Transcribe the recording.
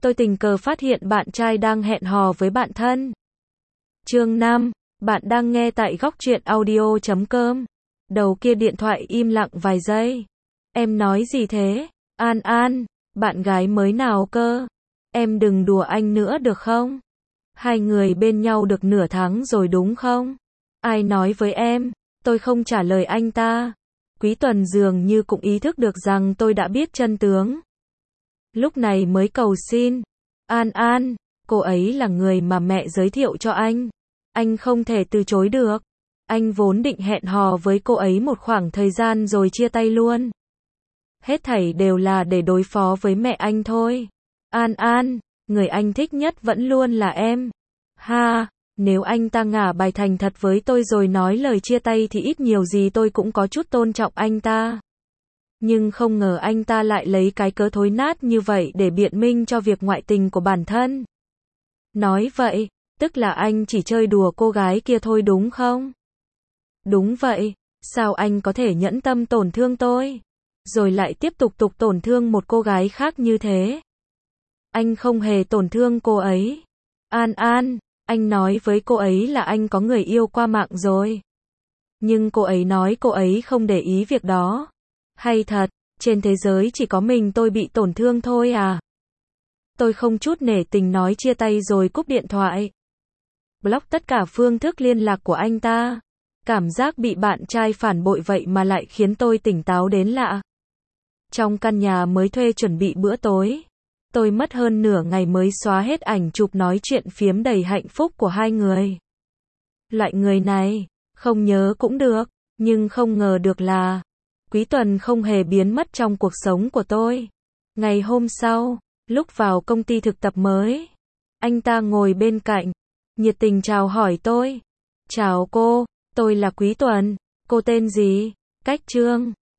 tôi tình cờ phát hiện bạn trai đang hẹn hò với bạn thân. Chương 5, bạn đang nghe tại góc truyện audio.com. Đầu kia điện thoại im lặng vài giây. Em nói gì thế? An An, bạn gái mới nào cơ? Em đừng đùa anh nữa được không? Hai người bên nhau được nửa tháng rồi đúng không? Ai nói với em? Tôi không trả lời anh ta. Quý Tuần dường như cũng ý thức được rằng tôi đã biết chân tướng. Lúc này mới cầu xin. An An, cô ấy là người mà mẹ giới thiệu cho anh. Anh không thể từ chối được. Anh vốn định hẹn hò với cô ấy một khoảng thời gian rồi chia tay luôn. Hết thảy đều là để đối phó với mẹ anh thôi. An An, người anh thích nhất vẫn luôn là em. Ha, nếu anh ta ngả bài thành thật với tôi rồi nói lời chia tay thì ít nhiều gì tôi cũng có chút tôn trọng anh ta. Nhưng không ngờ anh ta lại lấy cái cớ thối nát như vậy để biện minh cho việc ngoại tình của bản thân. Nói vậy, tức là anh chỉ chơi đùa cô gái kia thôi đúng không? Đúng vậy, sao anh có thể nhẫn tâm tổn thương tôi, rồi lại tiếp tục tổn thương một cô gái khác như thế? Anh không hề tổn thương cô ấy. An An, anh nói với cô ấy là anh có người yêu qua mạng rồi. Nhưng cô ấy nói cô ấy không để ý việc đó. Hay thật, trên thế giới chỉ có mình tôi bị tổn thương thôi à? Tôi không chút nể tình nói chia tay rồi cúp điện thoại. Block tất cả phương thức liên lạc của anh ta. Cảm giác bị bạn trai phản bội vậy mà lại khiến tôi tỉnh táo đến lạ. Trong căn nhà mới thuê chuẩn bị bữa tối, tôi mất hơn nửa ngày mới xóa hết ảnh chụp nói chuyện phiếm đầy hạnh phúc của hai người. Loại người này, không nhớ cũng được, nhưng không ngờ được là Quý Tuần không hề biến mất trong cuộc sống của tôi. Ngày hôm sau, lúc vào công ty thực tập mới, anh ta ngồi bên cạnh, nhiệt tình chào hỏi tôi. Chào cô, tôi là Quý Tuần, cô tên gì? Cách Trương.